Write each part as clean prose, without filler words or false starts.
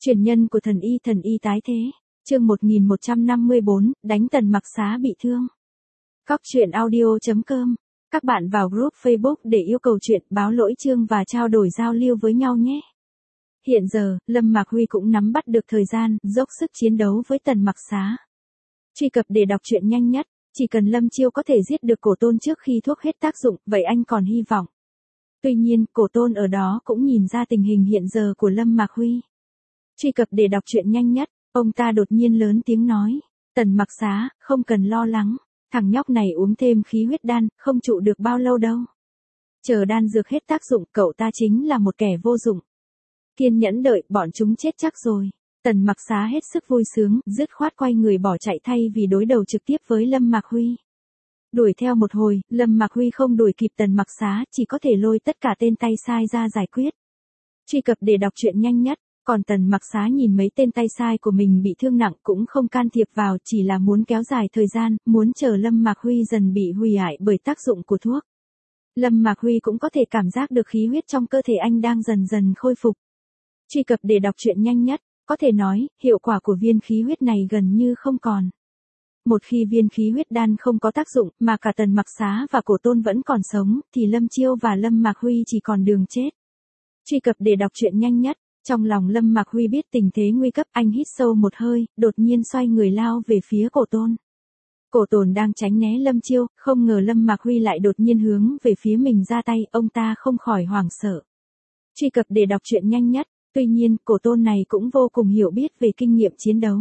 Truyền nhân của thần y tái thế. Chương 1154, đánh Tần Mặc Xá bị thương. Cóc truyện audio.com. Các bạn vào group Facebook để yêu cầu chuyện, báo lỗi chương và trao đổi giao lưu với nhau nhé. Hiện giờ, Lâm Mạc Huy cũng nắm bắt được thời gian, dốc sức chiến đấu với Tần Mặc Xá. Truy cập để đọc truyện nhanh nhất, chỉ cần Lâm Chiêu có thể giết được Cổ Tôn trước khi thuốc hết tác dụng, vậy anh còn hy vọng. Tuy nhiên, Cổ Tôn ở đó cũng nhìn ra tình hình hiện giờ của Lâm Mạc Huy. Truy cập để đọc truyện nhanh nhất, ông ta đột nhiên lớn tiếng nói, Tần Mặc Xá, không cần lo lắng, thằng nhóc này uống thêm khí huyết đan, không trụ được bao lâu đâu. Chờ đan dược hết tác dụng, cậu ta chính là một kẻ vô dụng. Kiên nhẫn đợi, bọn chúng chết chắc rồi. Tần Mặc Xá hết sức vui sướng, dứt khoát quay người bỏ chạy thay vì đối đầu trực tiếp với Lâm Mạc Huy. Đuổi theo một hồi, Lâm Mạc Huy không đuổi kịp Tần Mặc Xá, chỉ có thể lôi tất cả tên tay sai ra giải quyết. Truy cập để đọc truyện nhanh nhất. Còn Tần Mặc Xá nhìn mấy tên tay sai của mình bị thương nặng cũng không can thiệp vào, chỉ là muốn kéo dài thời gian, muốn chờ Lâm Mạc Huy dần bị hủy hoại bởi tác dụng của thuốc. Lâm Mạc Huy cũng có thể cảm giác được khí huyết trong cơ thể anh đang dần dần khôi phục. Truy cập để đọc truyện nhanh nhất, có thể nói, hiệu quả của viên khí huyết này gần như không còn. Một khi viên khí huyết đan không có tác dụng mà cả Tần Mặc Xá và Cổ Tôn vẫn còn sống, thì Lâm Chiêu và Lâm Mạc Huy chỉ còn đường chết. Truy cập để đọc truyện nhanh nhất. Trong lòng Lâm Mạc Huy biết tình thế nguy cấp, anh hít sâu một hơi, đột nhiên xoay người lao về phía Cổ Tôn. Cổ Tôn đang tránh né Lâm Chiêu, không ngờ Lâm Mạc Huy lại đột nhiên hướng về phía mình ra tay, ông ta không khỏi hoảng sợ. Truy cập để đọc truyện nhanh nhất, tuy nhiên, Cổ Tôn này cũng vô cùng hiểu biết về kinh nghiệm chiến đấu.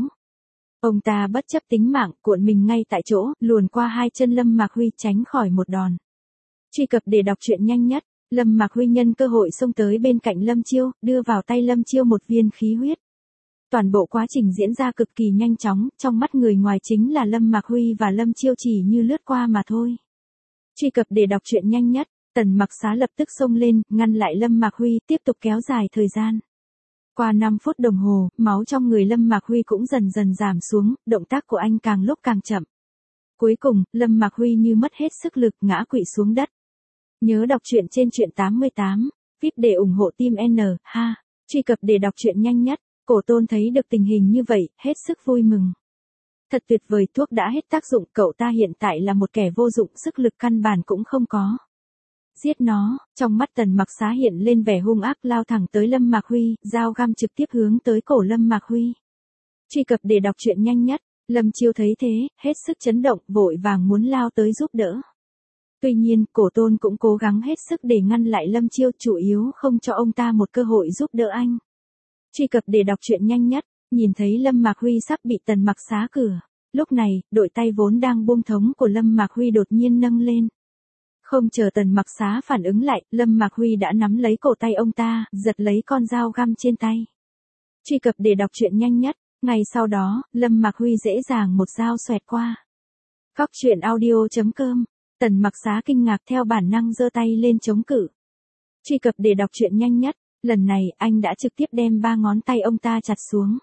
Ông ta bất chấp tính mạng, cuộn mình ngay tại chỗ, luồn qua hai chân Lâm Mạc Huy tránh khỏi một đòn. Truy cập để đọc truyện nhanh nhất. Lâm Mạc Huy nhân cơ hội xông tới bên cạnh Lâm Chiêu, đưa vào tay Lâm Chiêu một viên khí huyết. Toàn bộ quá trình diễn ra cực kỳ nhanh chóng, trong mắt người ngoài chính là Lâm Mạc Huy và Lâm Chiêu chỉ như lướt qua mà thôi. Truy cập để đọc truyện nhanh nhất, Tần Mặc Xá lập tức xông lên, ngăn lại Lâm Mạc Huy, tiếp tục kéo dài thời gian. Qua 5 phút đồng hồ, máu trong người Lâm Mạc Huy cũng dần dần giảm xuống, động tác của anh càng lúc càng chậm. Cuối cùng, Lâm Mạc Huy như mất hết sức lực ngã quỵ xuống đất. Nhớ đọc truyện trên truyện 88, VIP để ủng hộ team N, ha. Truy cập để đọc truyện nhanh nhất, Cổ Tôn thấy được tình hình như vậy, hết sức vui mừng. Thật tuyệt vời, thuốc đã hết tác dụng, cậu ta hiện tại là một kẻ vô dụng, sức lực căn bản cũng không có. Giết nó, trong mắt Tần Mặc Xá hiện lên vẻ hung ác, lao thẳng tới Lâm Mạc Huy, dao găm trực tiếp hướng tới cổ Lâm Mạc Huy. Truy cập để đọc truyện nhanh nhất, Lâm Chiêu thấy thế, hết sức chấn động, vội vàng muốn lao tới giúp đỡ. Tuy nhiên, Cổ Tôn cũng cố gắng hết sức để ngăn lại Lâm Chiêu, chủ yếu không cho ông ta một cơ hội giúp đỡ anh. Truy cập để đọc truyện nhanh nhất, nhìn thấy Lâm Mạc Huy sắp bị Tần Mặc Xá cửa. Lúc này, đội tay vốn đang buông thống của Lâm Mạc Huy đột nhiên nâng lên. Không chờ Tần Mặc Xá phản ứng lại, Lâm Mạc Huy đã nắm lấy cổ tay ông ta, giật lấy con dao găm trên tay. Truy cập để đọc truyện nhanh nhất, ngay sau đó, Lâm Mạc Huy dễ dàng một dao xoẹt qua. Cóc truyện audio.com. Tần Mặc Xá kinh ngạc theo bản năng giơ tay lên chống cự. Truy cập để đọc truyện nhanh nhất, lần này anh đã trực tiếp đem 3 ngón tay ông ta chặt xuống.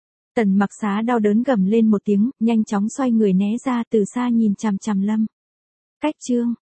Tần Mặc Xá đau đớn gầm lên một tiếng, nhanh chóng xoay người né ra, từ xa nhìn chằm chằm Lâm. Cách chương